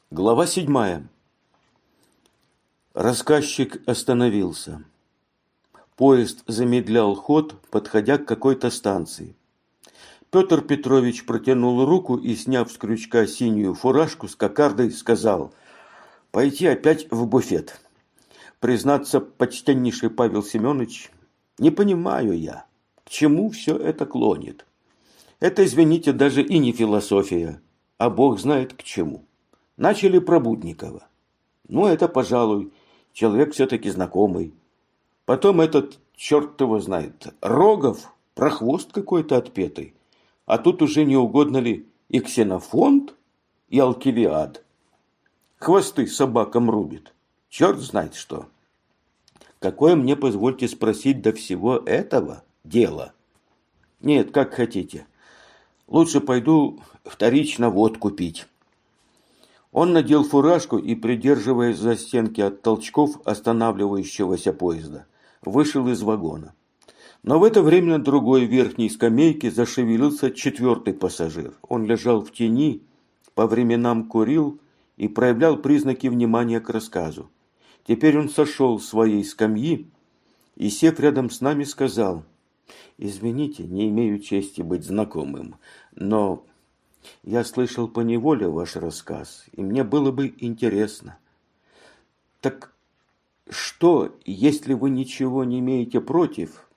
Глава 7. Рассказчик остановился. Поезд замедлял ход, подходя к какой-то станции. Петр Петрович протянул руку и, сняв с крючка синюю фуражку с кокардой, сказал: «Пойти опять в буфет. Признаться, почтеннейший Павел Семенович, не понимаю я, к чему все это клонит. Это, извините, даже и не философия, а Бог знает к чему. Начали про Будникова. Ну, это, пожалуй, человек все-таки знакомый. Потом этот, черт его знает, Рогов, прохвост какой-то отпетый. А тут уже не угодно ли и Ксенофонт, и Алкивиад. Хвосты собакам рубит. Черт знает что. Какое мне, позвольте спросить, до всего этого дело? Нет, как хотите. Лучше пойду вторично водку пить». Он надел фуражку и, придерживаясь за стенки от толчков останавливающегося поезда, вышел из вагона. Но в это время на другой верхней скамейке зашевелился четвертый пассажир. Он лежал в тени, по временам курил и проявлял признаки внимания к рассказу. Теперь он сошел с своей скамьи и, сев рядом с нами, сказал: «Извините, не имею чести быть знакомым, но я слышал поневоле ваш рассказ, и мне было бы интересно. Так что, если вы ничего не имеете против?»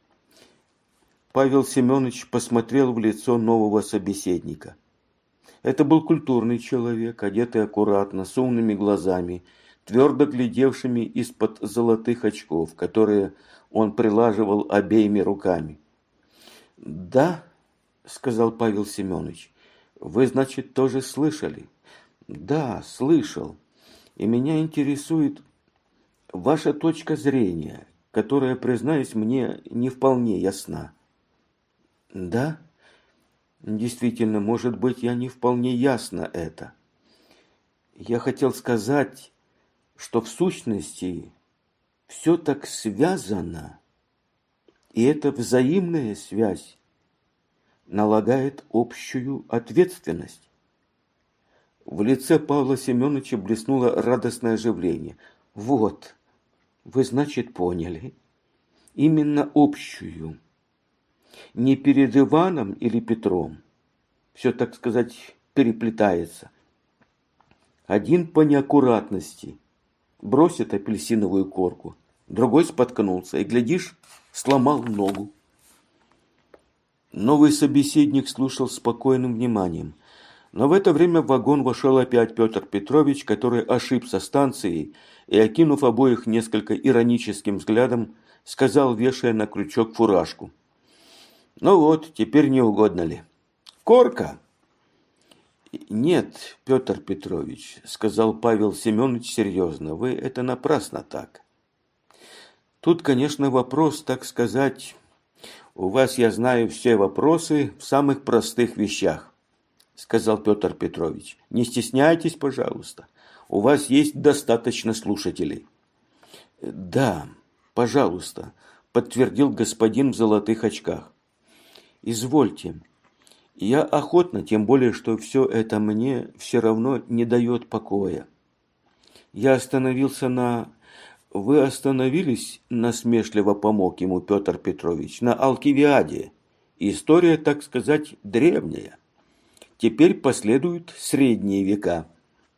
Павел Семенович посмотрел в лицо нового собеседника. Это был культурный человек, одетый аккуратно, с умными глазами, твердо глядевшими из-под золотых очков, которые он прилаживал обеими руками. «Да, — сказал Павел Семенович, — вы, значит, тоже слышали?» «Да, слышал. И меня интересует ваша точка зрения, которая, признаюсь, мне не вполне ясна». «Да? Действительно, может быть, я не вполне ясно это. Я хотел сказать, что в сущности все так связано, и эта взаимная связь налагает общую ответственность». В лице Павла Семеновича блеснуло радостное оживление. «Вот, вы, значит, поняли. Именно общую. Не перед Иваном или Петром. Все, так сказать, переплетается. Один по неаккуратности бросит апельсиновую корку, другой споткнулся и, глядишь, сломал ногу». Новый собеседник слушал спокойным вниманием. Но в это время в вагон вошел опять Петр Петрович, который ошибся станцией и, окинув обоих несколько ироническим взглядом, сказал, вешая на крючок фуражку: «Ну вот, теперь не угодно ли? Корка?» «Нет, Петр Петрович, — сказал Павел Семенович серьезно, — вы это напрасно так. Тут, конечно, вопрос, так сказать... У вас, я знаю, все вопросы в самых простых вещах, — сказал Петр Петрович. Не стесняйтесь, пожалуйста. У вас есть достаточно слушателей. Да, пожалуйста, — подтвердил господин в золотых очках. Извольте. Я охотно, тем более, что все это мне все равно не дает покоя. Я остановился на... Вы остановились, насмешливо помог ему Петр Петрович, на Алкивиаде. История, так сказать, древняя. Теперь последуют средние века.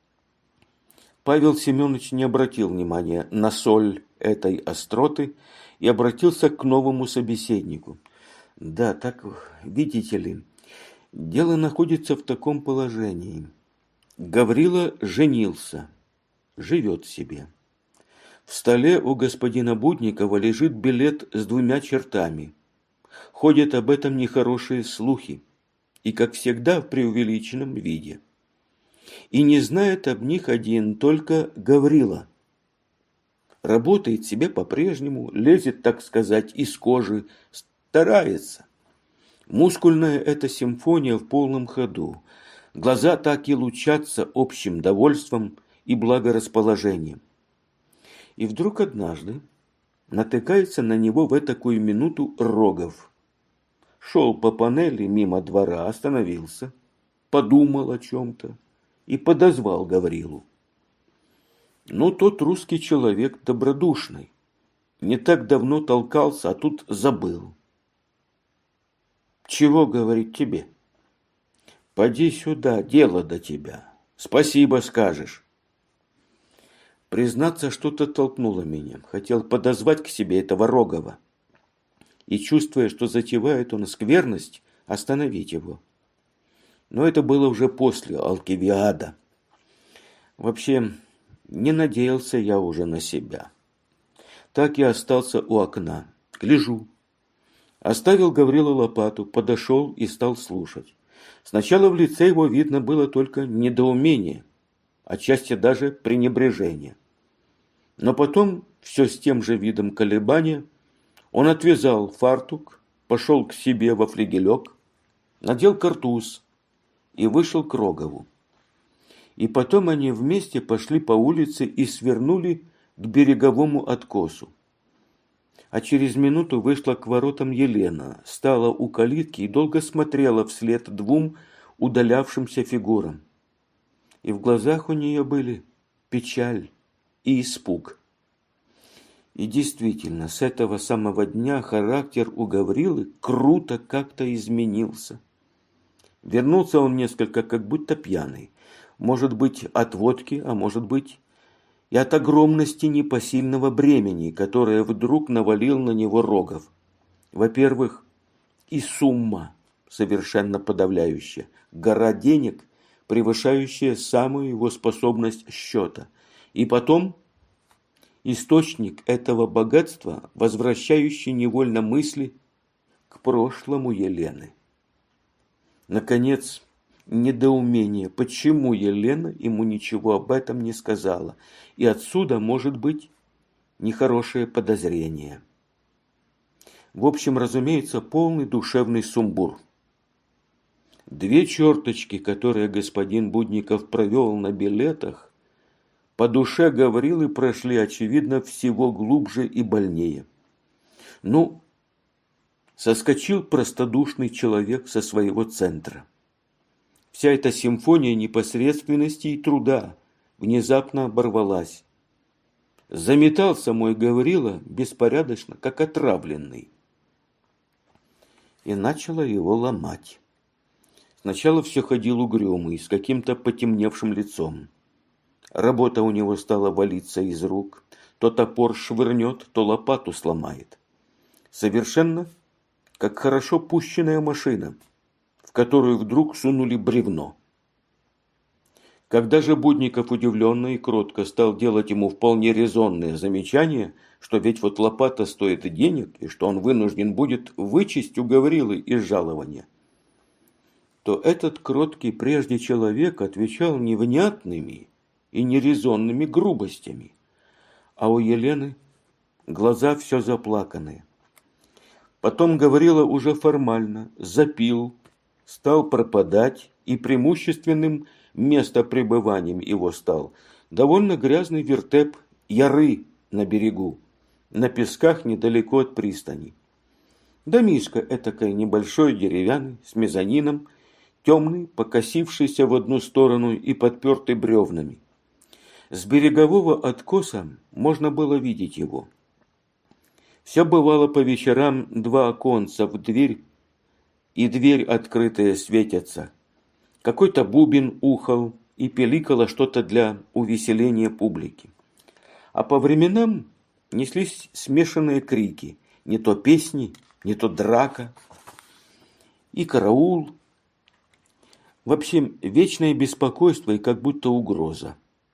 Павел Семенович не обратил внимания на соль этой остроты и обратился к новому собеседнику. Да, так, видите ли, дело находится в таком положении. Гаврила женился, живет себе. В столе у господина Будникова лежит билет с 2 чертами. Ходят об этом нехорошие слухи, и, как всегда, в преувеличенном виде. И не знает об них один только Гаврила. Работает себе по-прежнему, лезет, так сказать, из кожи, старается. Мускульная эта симфония в полном ходу. Глаза так и лучатся общим довольством и благорасположением. И вдруг однажды натыкается на него в этакую минуту Рогов. Шел по панели мимо двора, остановился, подумал о чем-то и подозвал Гаврилу. Ну, тот русский человек добродушный. Не так давно толкался, а тут забыл. Чего говорить тебе? Поди сюда, дело до тебя. Спасибо скажешь. Признаться, что-то толкнуло меня. Хотел подозвать к себе этого Рогова. И, чувствуя, что затевает он скверность, остановить его. Но это было уже после Алкивиада. Вообще, не надеялся я уже на себя. Так и остался у окна. Гляжу. Оставил Гаврила лопату, подошел и стал слушать. Сначала в лице его видно было только недоумение, отчасти даже пренебрежение. Но потом, все с тем же видом колебания, он отвязал фартук, пошел к себе во флигелек, надел картуз и вышел к Рогову. И потом они вместе пошли по улице и свернули к береговому откосу. А через минуту вышла к воротам Елена, стала у калитки и долго смотрела вслед двум удалявшимся фигурам. И в глазах у нее были печаль и испуг. И действительно, с этого самого дня характер у Гаврилы круто как-то изменился. Вернулся он несколько как будто пьяный. Может быть, от водки, а может быть, и от огромности непосильного бремени, которое вдруг навалил на него Рогов. Во-первых, и сумма совершенно подавляющая, гора денег, превышающая самую его способность счета. И потом источник этого богатства, возвращающий невольно мысли к прошлому Елены. Наконец, недоумение, почему Елена ему ничего об этом не сказала. И отсюда может быть нехорошее подозрение. В общем, разумеется, полный душевный сумбур. Две черточки, которые господин Будников провел на билетах, по душе Гаврилы прошли, очевидно, всего глубже и больнее. Ну, соскочил простодушный человек со своего центра. Вся эта симфония непосредственности и труда внезапно оборвалась. Заметался мой Гаврила беспорядочно, как отравленный. И начало его ломать. Сначала все ходил угрюмый, с каким-то потемневшим лицом. Работа у него стала валиться из рук. То топор швырнет, то лопату сломает. Совершенно как хорошо пущенная машина, в которую вдруг сунули бревно. Когда же Будников удивленно и кротко стал делать ему вполне резонные замечания, что ведь вот лопата стоит денег, и что он вынужден будет вычесть у Гаврилы из жалования, то этот кроткий прежде человек отвечал невнятными и нерезонными грубостями, а у Елены глаза все заплаканные. Потом Гаврила уже формально запил, стал пропадать, и преимущественным местопребыванием его стал довольно грязный вертеп Яры на берегу, на песках недалеко от пристани. Домишко этакой небольшой, деревянный, с мезонином, темный, покосившийся в одну сторону и подпертый бревнами. С берегового откоса можно было видеть его. Все бывало по вечерам два оконца в дверь, и дверь открытая светятся. Какой-то бубен ухал и пиликало что-то для увеселения публики. А по временам неслись смешанные крики, не то песни, не то драка и караул. Вообще вечное беспокойство и как будто угроза.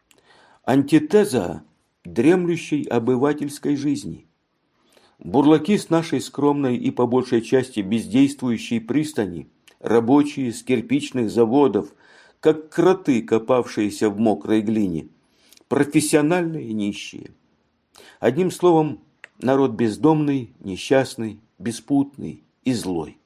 Антитеза дремлющей обывательской жизни. Бурлаки с нашей скромной и по большей части бездействующей пристани, рабочие с кирпичных заводов, как кроты, копавшиеся в мокрой глине, профессиональные нищие. Одним словом, народ бездомный, несчастный, беспутный и злой.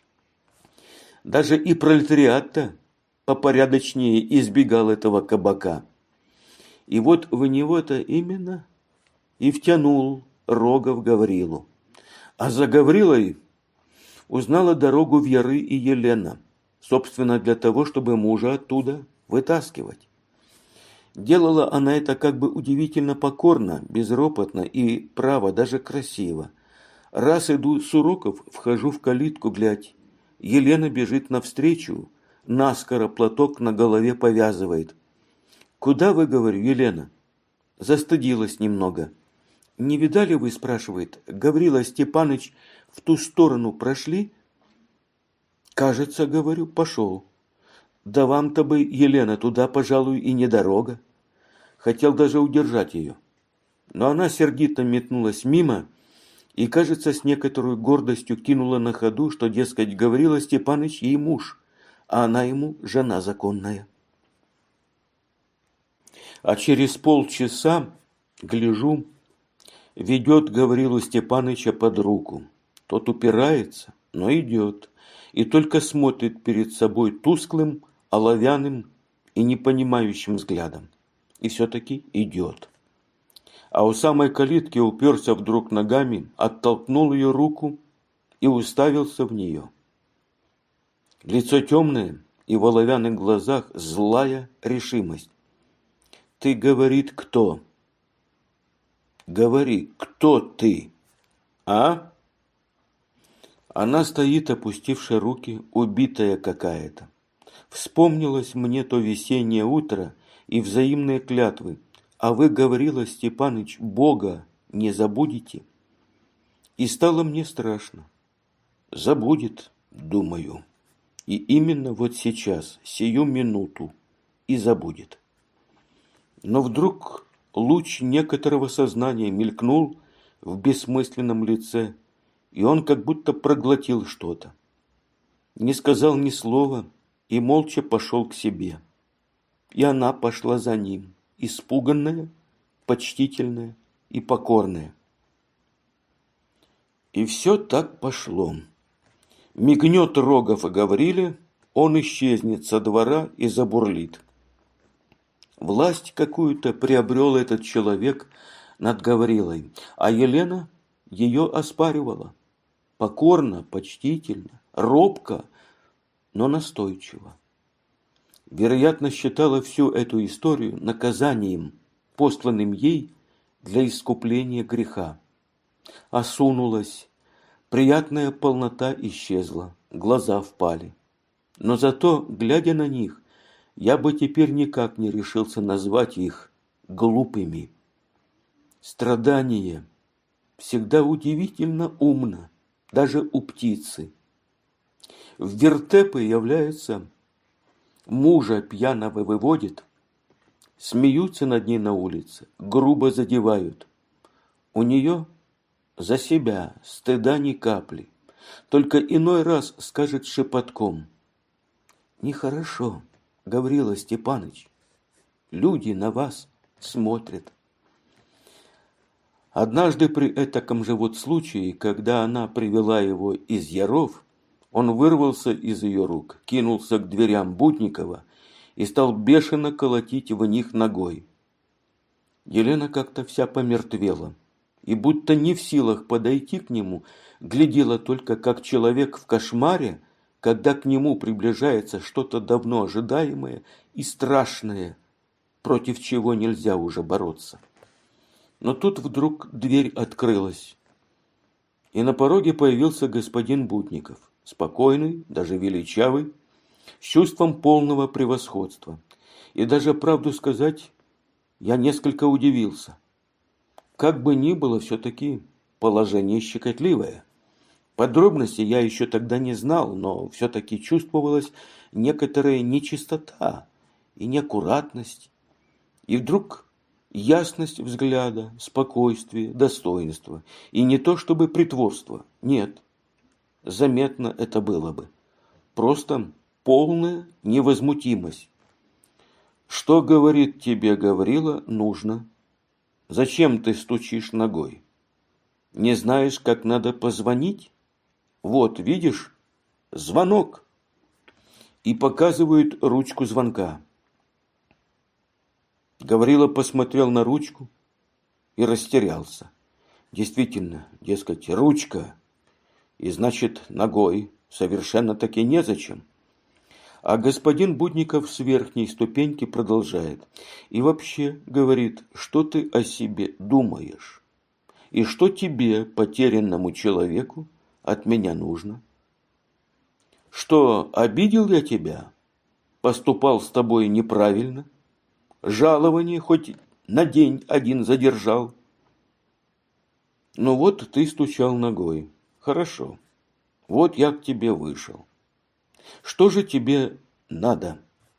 Даже и пролетариат-то попорядочнее избегал этого кабака. И вот в него-то именно и втянул Рогов Гаврилу. А за Гаврилой узнала дорогу в Яры и Елена, собственно, для того, чтобы мужа оттуда вытаскивать. Делала она это как бы удивительно покорно, безропотно и, право, даже красиво. Раз иду с уроков, вхожу в калитку, глядь. Елена бежит навстречу, наскоро платок на голове повязывает. «Куда вы, говорю, Елена?» Застыдилась немного. «Не видали вы, спрашивает, Гаврила Степаныч в ту сторону прошли?» «Кажется, говорю, пошел». «Да вам-то бы, Елена, туда, пожалуй, и не дорога». Хотел даже удержать ее. Но она сердито метнулась мимо и, кажется, с некоторой гордостью кинула на ходу, что, дескать, Гаврила Степаныч ей муж, а она ему жена законная. А через полчаса, гляжу, ведет Гаврилу Степаныча под руку. Тот упирается, но идет, и только смотрит перед собой тусклым, оловянным и непонимающим взглядом. И все-таки идет. А у самой калитки уперся вдруг ногами, оттолкнул ее руку и уставился в нее. Лицо темное, и в оловянных глазах злая решимость. «Ты, говорит, кто? Говори, кто ты, а?» Она стоит, опустивши руки, убитая какая-то. Вспомнилось мне то весеннее утро и взаимные клятвы. А вы, Гаврила Степаныч, Бога не забудете? И стало мне страшно. Забудет, думаю. И именно вот сейчас, сию минуту, и забудет. Но вдруг луч некоторого сознания мелькнул в бессмысленном лице, и он как будто проглотил что-то. Не сказал ни слова и молча пошел к себе. И она пошла за ним, испуганная, почтительная и покорная. И все так пошло. Мигнет Рогов и Гавриле, он исчезнет со двора и забурлит. Власть какую-то приобрел этот человек над Гаврилой, а Елена ее оспаривала. Покорно, почтительно, робко, но настойчиво. Вероятно, считала всю эту историю наказанием, посланным ей для искупления греха. Осунулась, приятная полнота исчезла, глаза впали. Но зато, глядя на них, я бы теперь никак не решился назвать их глупыми. Страдание всегда удивительно умно, даже у птицы. В вертепы является, мужа пьяного выводит, смеются над ней на улице, грубо задевают. У нее за себя стыда ни капли, только иной раз скажет шепотком: «Нехорошо, Гаврила Степаныч, люди на вас смотрят». Однажды при этаком же вот случае, когда она привела его из Яров, он вырвался из ее рук, кинулся к дверям Будникова и стал бешено колотить в них ногой. Елена как-то вся помертвела и, будто не в силах подойти к нему, глядела только как человек в кошмаре, когда к нему приближается что-то давно ожидаемое и страшное, против чего нельзя уже бороться. Но тут вдруг дверь открылась, и на пороге появился господин Будников, спокойный, даже величавый, с чувством полного превосходства. И даже, правду сказать, я несколько удивился. Как бы ни было, все-таки положение щекотливое. Подробности я еще тогда не знал, но все-таки чувствовалась некоторая нечистота и неаккуратность. И вдруг ясность взгляда, спокойствие, достоинство. И не то чтобы притворство, нет. Заметно это было бы. Просто полная невозмутимость. Что, говорит тебе, Гаврила, нужно? Зачем ты стучишь ногой? Не знаешь, как надо позвонить? Вот, видишь, звонок. И показывают ручку звонка. Гаврила посмотрел на ручку и растерялся. Действительно, дескать, ручка, и значит, ногой совершенно-таки незачем. А господин Будников с верхней ступеньки продолжает. И вообще, говорит, что ты о себе думаешь? И что тебе, потерянному человеку, от меня нужно? Что, обидел я тебя? Поступал с тобой неправильно? Жалование хоть на день один задержал? Ну вот ты стучал ногой. Хорошо. Вот я к тебе вышел. Что же тебе надо?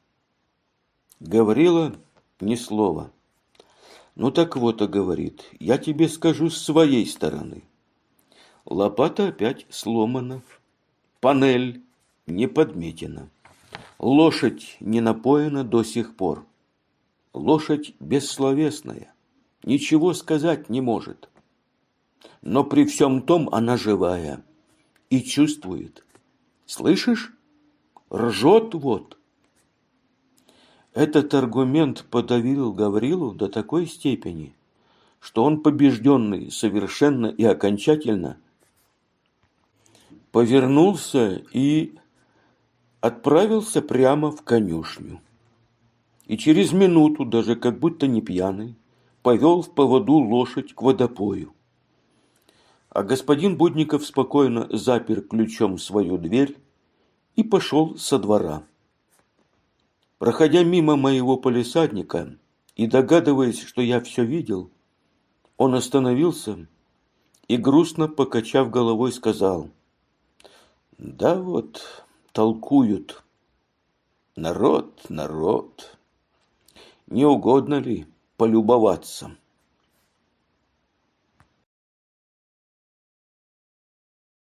Гаврила ни слова. Ну так вот, говорит, я тебе скажу с своей стороны. Лопата опять сломана, панель не подметена, лошадь не напоена до сих пор. Лошадь бессловесная, ничего сказать не может. Но при всем том она живая и чувствует. Слышишь? Ржет вот. Этот аргумент подавил Гаврилу до такой степени, что он, побежденный совершенно и окончательно, повернулся и отправился прямо в конюшню. И через минуту, даже как будто не пьяный, повел в поводу лошадь к водопою. А господин Будников спокойно запер ключом свою дверь и пошел со двора. Проходя мимо моего палисадника и догадываясь, что я все видел, он остановился и, грустно покачав головой, сказал: «Да вот, толкуют. Народ, не угодно ли полюбоваться?»